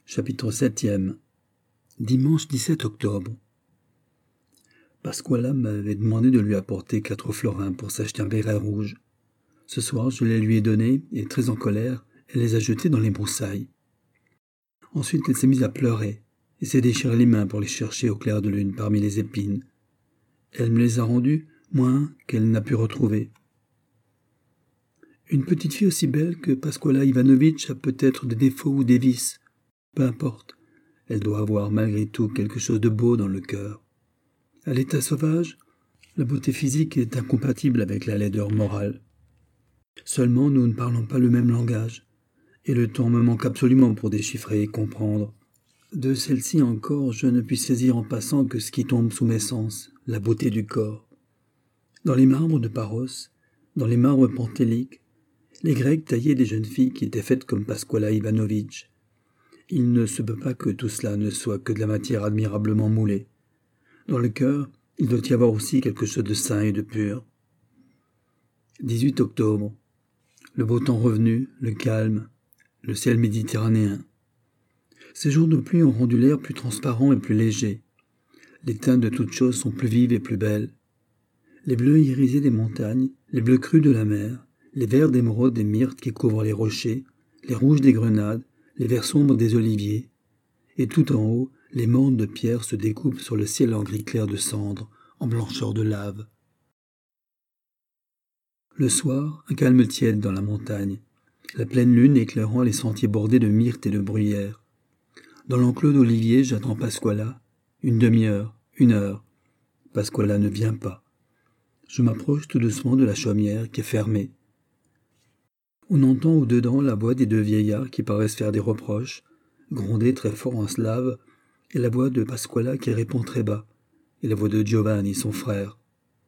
Chapitre 7e. Dimanche 17 octobre. Pasquala m'avait demandé de lui apporter 4 florins pour s'acheter un béret rouge. Ce soir, je les lui ai donnés et, très en colère, elle les a jetés dans les broussailles. Ensuite, elle s'est mise à pleurer et s'est déchiré les mains pour les chercher au clair de lune parmi les épines. Elle me les a rendus, moins qu'elle n'a pu retrouver. Une petite fille aussi belle que Pasquala Ivanovitch a peut-être des défauts ou des vices. Peu importe, elle doit avoir malgré tout quelque chose de beau dans le cœur. À l'état sauvage, la beauté physique est incompatible avec la laideur morale. Seulement, nous ne parlons pas le même langage, et le temps me manque absolument pour déchiffrer et comprendre. De celle-ci encore, je ne puis saisir en passant que ce qui tombe sous mes sens, la beauté du corps. Dans les marbres de Paros, dans les marbres pentéliques, les Grecs taillaient des jeunes filles qui étaient faites comme Pasquala Ivanovitch. Il ne se peut pas que tout cela ne soit que de la matière admirablement moulée. Dans le cœur, il doit y avoir aussi quelque chose de sain et de pur. 18 octobre. Le beau temps revenu, le calme, le ciel méditerranéen. Ces jours de pluie ont rendu l'air plus transparent et plus léger. Les teintes de toutes choses sont plus vives et plus belles. Les bleus irisés des montagnes, les bleus crus de la mer, les verts d'émeraude des myrtes qui couvrent les rochers, les rouges des grenades, les verts sombres des oliviers, et tout en haut, les mornes de pierre se découpent sur le ciel en gris clair de cendre, en blancheur de lave. Le soir, un calme tiède dans la montagne, la pleine lune éclairant les sentiers bordés de myrtes et de bruyères. Dans l'enclos d'oliviers, j'attends Pasquala, une demi-heure, 1 heure. Pasquala ne vient pas. Je m'approche tout doucement de la chaumière qui est fermée. On entend au-dedans la voix des 2 vieillards qui paraissent faire des reproches, gronder très fort en slave, et la voix de Pasquala qui répond très bas, et la voix de Giovanni, son frère.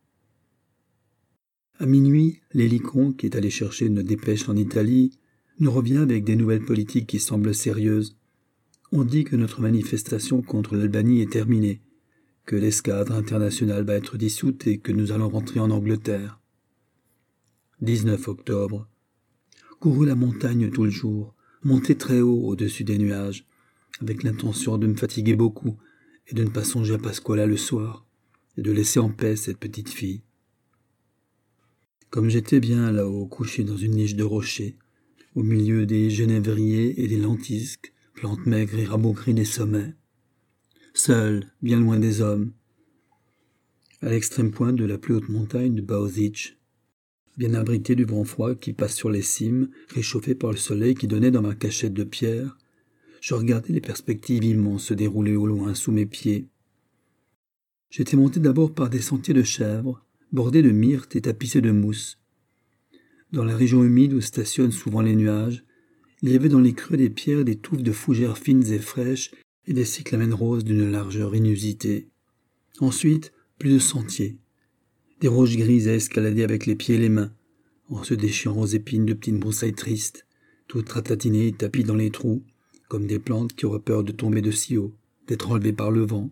À minuit, l'hélicon, qui est allé chercher une dépêche en Italie, nous revient avec des nouvelles politiques qui semblent sérieuses. On dit que notre manifestation contre l'Albanie est terminée, que l'escadre internationale va être dissoute et que nous allons rentrer en Angleterre. 19 octobre. Couru la montagne tout le jour, monté très haut au-dessus des nuages, avec l'intention de me fatiguer beaucoup et de ne pas songer à Pasquala le soir, et de laisser en paix cette petite fille. Comme j'étais bien là-haut, couché dans une niche de rocher, au milieu des genévriers et des lentisques, plantes maigres et rabougries des sommets, seul, bien loin des hommes, à l'extrême pointe de la plus haute montagne de Bausic, bien abrité du vent froid qui passe sur les cimes, réchauffé par le soleil qui donnait dans ma cachette de pierre, je regardais les perspectives immenses se dérouler au loin sous mes pieds. J'étais monté d'abord par des sentiers de chèvres, bordés de myrtes et tapissés de mousse. Dans la région humide où stationnent souvent les nuages, il y avait dans les creux des pierres des touffes de fougères fines et fraîches et des cyclamènes roses d'une largeur inusitée. Ensuite, plus de sentiers. Des roches grises à escalader avec les pieds et les mains, en se déchirant aux épines de petites broussailles tristes, toutes ratatinées et tapies dans les trous, comme des plantes qui auraient peur de tomber de si haut, d'être enlevées par le vent.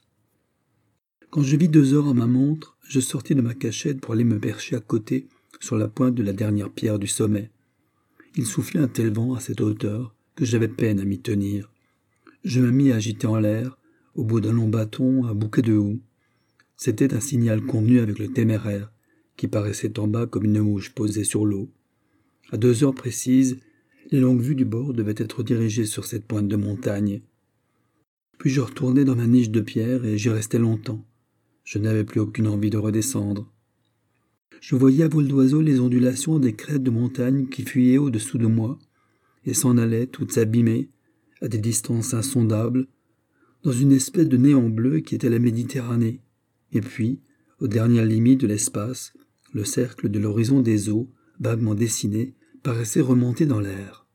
Quand je vis 2 heures à ma montre, je sortis de ma cachette pour aller me percher à côté, sur la pointe de la dernière pierre du sommet. Il soufflait un tel vent à cette hauteur que j'avais peine à m'y tenir. Je me mis à agiter en l'air, au bout d'un long bâton, un bouquet de houx. C'était un signal convenu avec le téméraire, qui paraissait en bas comme une mouche posée sur l'eau. À 2 heures précises, les longues vues du bord devaient être dirigées sur cette pointe de montagne. Puis je retournai dans ma niche de pierre et j'y restai longtemps. Je n'avais plus aucune envie de redescendre. Je voyais à vol d'oiseau les ondulations des crêtes de montagne qui fuyaient au-dessous de moi et s'en allaient toutes abîmées, à des distances insondables, dans une espèce de néant bleu qui était la Méditerranée. Et puis, aux dernières limites de l'espace, le cercle de l'horizon des eaux, vaguement dessiné, paraissait remonter dans l'air.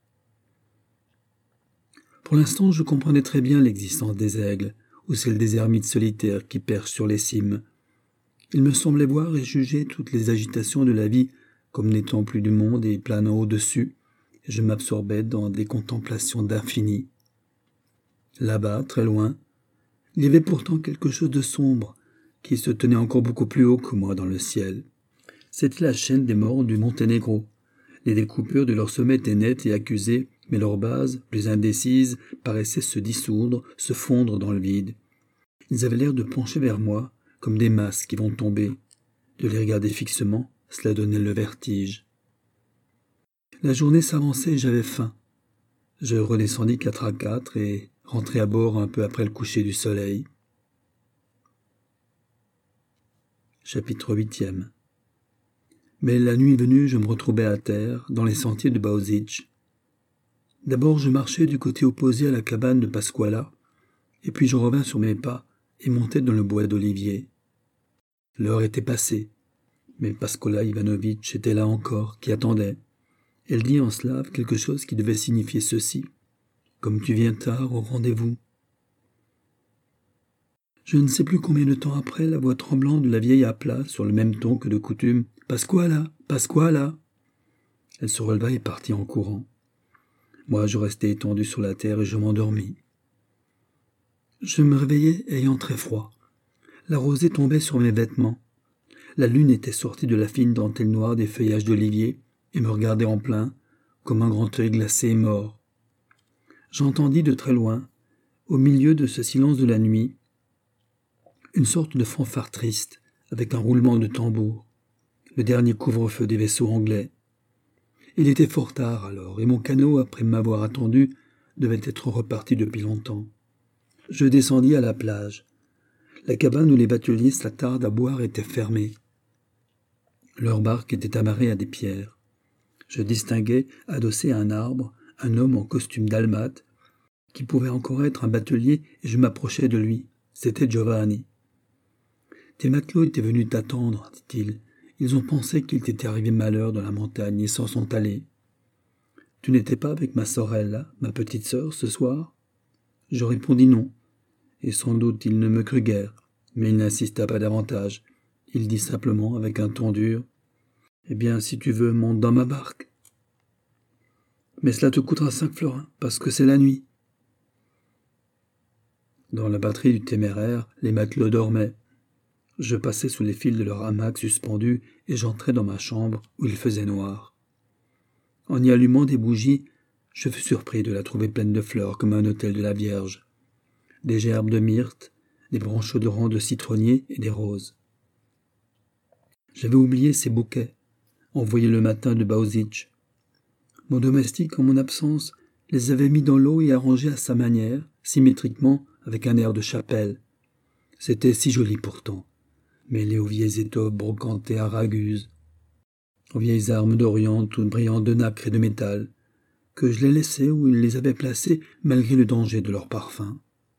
Pour l'instant, je comprenais très bien l'existence des aigles, ou celle des ermites solitaires qui perchent sur les cimes. Il me semblait voir et juger toutes les agitations de la vie comme n'étant plus du monde et planant au-dessus, et je m'absorbais dans des contemplations d'infini. Là-bas, très loin, il y avait pourtant quelque chose de sombre, qui se tenait encore beaucoup plus haut que moi dans le ciel. C'était la chaîne des morts du Monténégro. Les découpures de leur sommet étaient nettes et accusées mais leurs bases, plus indécises, paraissaient se dissoudre, se fondre dans le vide. Ils avaient l'air de pencher vers moi, comme des masses qui vont tomber. De les regarder fixement, cela donnait le vertige. La journée s'avançait et j'avais faim. Je redescendis 4 à 4 et rentrai à bord un peu après le coucher du soleil. Chapitre 8e. Mais la nuit venue, je me retrouvais à terre, dans les sentiers de Bausić. D'abord, je marchais du côté opposé à la cabane de Pasquala, et puis je revins sur mes pas et montai dans le bois d'olivier. L'heure était passée, mais Pasquala Ivanovitch était là encore, qui attendait. Elle dit en slave quelque chose qui devait signifier ceci. « Comme tu viens tard au rendez-vous. » Je ne sais plus combien de temps après, la voix tremblante de la vieille appela, sur le même ton que de coutume, « Pasquala, Pasquala !» Elle se releva et partit en courant. Moi, je restai étendu sur la terre et je m'endormis. Je me réveillai ayant très froid. La rosée tombait sur mes vêtements. La lune était sortie de la fine dentelle noire des feuillages d'olivier et me regardait en plein, comme un grand œil glacé et mort. J'entendis de très loin, au milieu de ce silence de la nuit, une sorte de fanfare triste, avec un roulement de tambour, le dernier couvre-feu des vaisseaux anglais. Il était fort tard alors, et mon canot, après m'avoir attendu, devait être reparti depuis longtemps. Je descendis à la plage. La cabane où les bateliers s'attardent à boire était fermée. Leur barque était amarrée à des pierres. Je distinguai, adossé à un arbre, un homme en costume dalmate, qui pouvait encore être un batelier, et je m'approchai de lui. C'était Giovanni. « Tes matelots étaient venus t'attendre, dit-il. Ils ont pensé qu'il t'était arrivé malheur dans la montagne et s'en sont allés. Tu n'étais pas avec ma Sorella, ma petite sœur, ce soir ?» Je répondis non, et sans doute il ne me crut guère, mais il n'insista pas davantage. Il dit simplement, avec un ton dur, « Eh bien, si tu veux, monte dans ma barque. Mais cela te coûtera 5 florins, parce que c'est la nuit. » Dans la batterie du Téméraire, les matelots dormaient. Je passai sous les fils de leur hamac suspendu et j'entrai dans ma chambre où il faisait noir. En y allumant des bougies, je fus surpris de la trouver pleine de fleurs comme un autel de la Vierge. Des gerbes de myrte, des branches odorantes de citronnier et des roses. J'avais oublié ces bouquets, envoyés le matin de Bausić. Mon domestique, en mon absence, les avait mis dans l'eau et arrangés à sa manière, symétriquement, avec un air de chapelle. C'était si joli pourtant, mêlé aux vieilles étoffes brocantées à raguse, aux vieilles armes d'Orient toutes brillantes de nacre et de métal, que je les laissais où il les avait placées malgré le danger de leur parfum.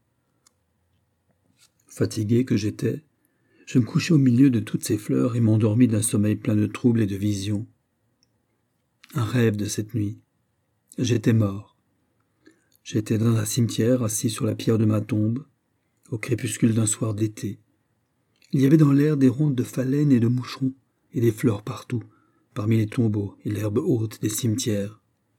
Fatigué que j'étais, je me couchai au milieu de toutes ces fleurs et m'endormis d'un sommeil plein de troubles et de visions. Un rêve de cette nuit. J'étais mort. J'étais dans un cimetière assis sur la pierre de ma tombe, au crépuscule d'un soir d'été. Il y avait dans l'air des rondes de phalènes et de moucherons, et des fleurs partout, parmi les tombeaux et l'herbe haute des cimetières.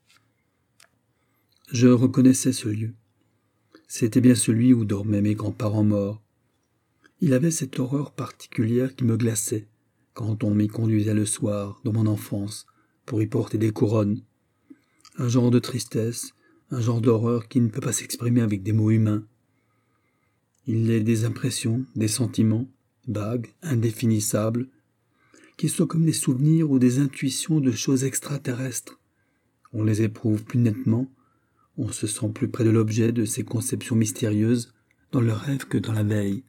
Je reconnaissais ce lieu. C'était bien celui où dormaient mes grands-parents morts. Il avait cette horreur particulière qui me glaçait, quand on m'y conduisait le soir, dans mon enfance, pour y porter des couronnes. Un genre de tristesse, un genre d'horreur qui ne peut pas s'exprimer avec des mots humains. Il est des impressions, des sentiments, vagues, indéfinissables, qui sont comme des souvenirs ou des intuitions de choses extraterrestres. On les éprouve plus nettement, on se sent plus près de l'objet de ces conceptions mystérieuses dans le rêve que dans la veille.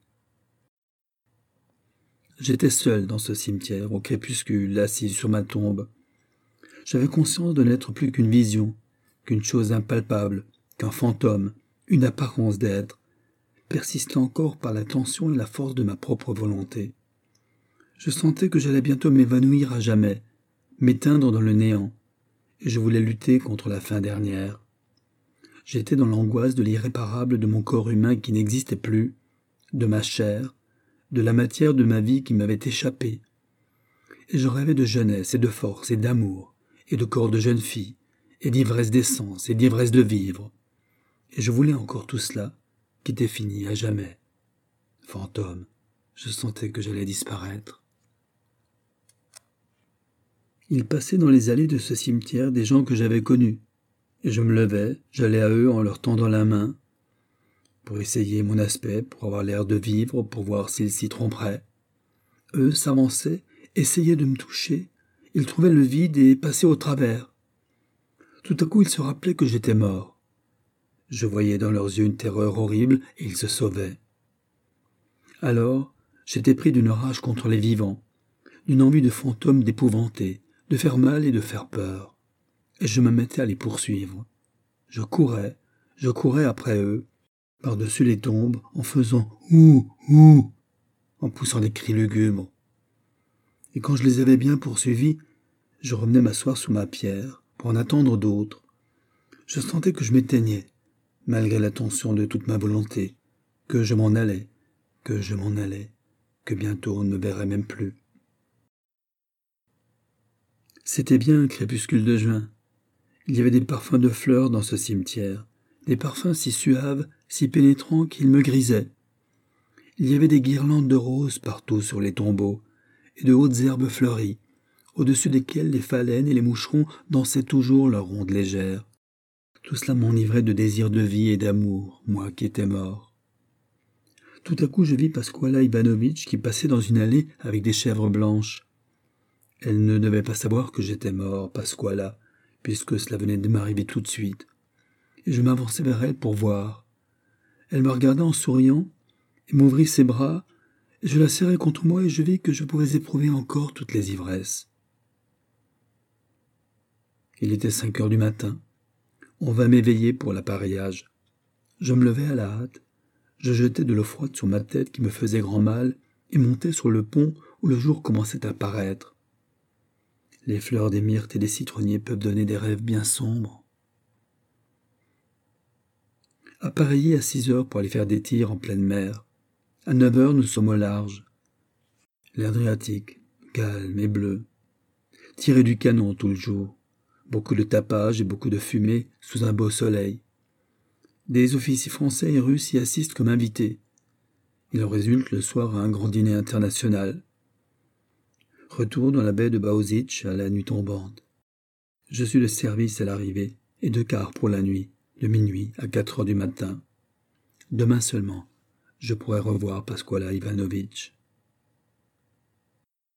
J'étais seul dans ce cimetière, au crépuscule, assis sur ma tombe. J'avais conscience de n'être plus qu'une vision, qu'une chose impalpable, qu'un fantôme, une apparence d'être, persistant encore par la tension et la force de ma propre volonté. Je sentais que j'allais bientôt m'évanouir à jamais, m'éteindre dans le néant, et je voulais lutter contre la fin dernière. J'étais dans l'angoisse de l'irréparable de mon corps humain qui n'existait plus, de ma chair, de la matière de ma vie qui m'avait échappé. Et je rêvais de jeunesse et de force et d'amour, et de corps de jeune fille, et d'ivresse d'essence et d'ivresse de vivre. Et je voulais encore tout cela, qui était fini à jamais. Fantôme, je sentais que j'allais disparaître. Il passait dans les allées de ce cimetière des gens que j'avais connus, et je me levais, j'allais à eux en leur tendant la main, pour essayer mon aspect, pour avoir l'air de vivre, pour voir s'ils s'y tromperaient. Eux s'avançaient, essayaient de me toucher, ils trouvaient le vide et passaient au travers. Tout à coup, ils se rappelaient que j'étais mort. Je voyais dans leurs yeux une terreur horrible et ils se sauvaient. Alors, j'étais pris d'une rage contre les vivants, d'une envie de fantôme d'épouvanter, de faire mal et de faire peur. Et je me mettais à les poursuivre. Je courais après eux, par-dessus les tombes, en faisant « ouh, ouh », en poussant des cris lugubres. Et quand je les avais bien poursuivis, je revenais m'asseoir sous ma pierre, pour en attendre d'autres. Je sentais que je m'éteignais, malgré la tension de toute ma volonté, que je m'en allais, que bientôt on ne me verrait même plus. C'était bien un crépuscule de juin. Il y avait des parfums de fleurs dans ce cimetière, des parfums si suaves, si pénétrants qu'ils me grisaient. Il y avait des guirlandes de roses partout sur les tombeaux, et de hautes herbes fleuries, au-dessus desquelles les phalènes et les moucherons dansaient toujours leurs rondes légères. Tout cela m'enivrait de désir de vie et d'amour, moi qui étais mort. Tout à coup, je vis Pasquala Ivanovitch qui passait dans une allée avec des chèvres blanches. Elle ne devait pas savoir que j'étais mort, Pasquala, puisque cela venait de m'arriver tout de suite. Et je m'avançai vers elle pour voir. Elle me regarda en souriant et m'ouvrit ses bras, et je la serrai contre moi et je vis que je pouvais éprouver encore toutes les ivresses. Il était 5 heures du matin. On vint m'éveiller pour l'appareillage. Je me levai à la hâte. Je jetai de l'eau froide sur ma tête qui me faisait grand mal et montai sur le pont où le jour commençait à paraître. Les fleurs des myrtes et des citronniers peuvent donner des rêves bien sombres. Appareillé à 6 heures pour aller faire des tirs en pleine mer. À 9 heures, nous sommes au large. L'Adriatique, calme et bleu. Tiré du canon tout le jour. Beaucoup de tapage et beaucoup de fumée sous un beau soleil. Des officiers français et russes y assistent comme invités. Il en résulte le soir un grand dîner international. Retour dans la baie de Baozic à la nuit tombante. Je suis de service à l'arrivée et de quart pour la nuit, de minuit à 4 heures du matin. Demain seulement, je pourrai revoir Pasquala Ivanovitch.